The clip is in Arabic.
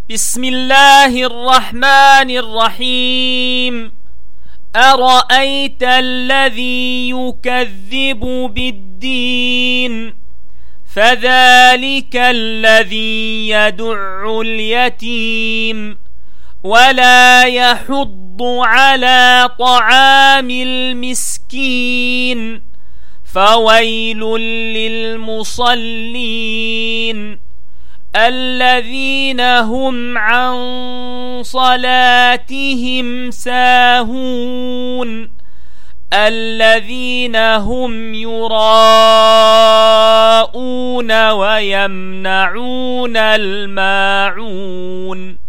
بسم الله الرحمن الرحيم. أرأيت الذي يكذب بالدين فذلك الذي يدع اليتيم ولا يحض على طعام المسكين فويل للمصلين الذين هم عن صلاتهم ساهون الذين هم يراءون ويمنعون الماعون.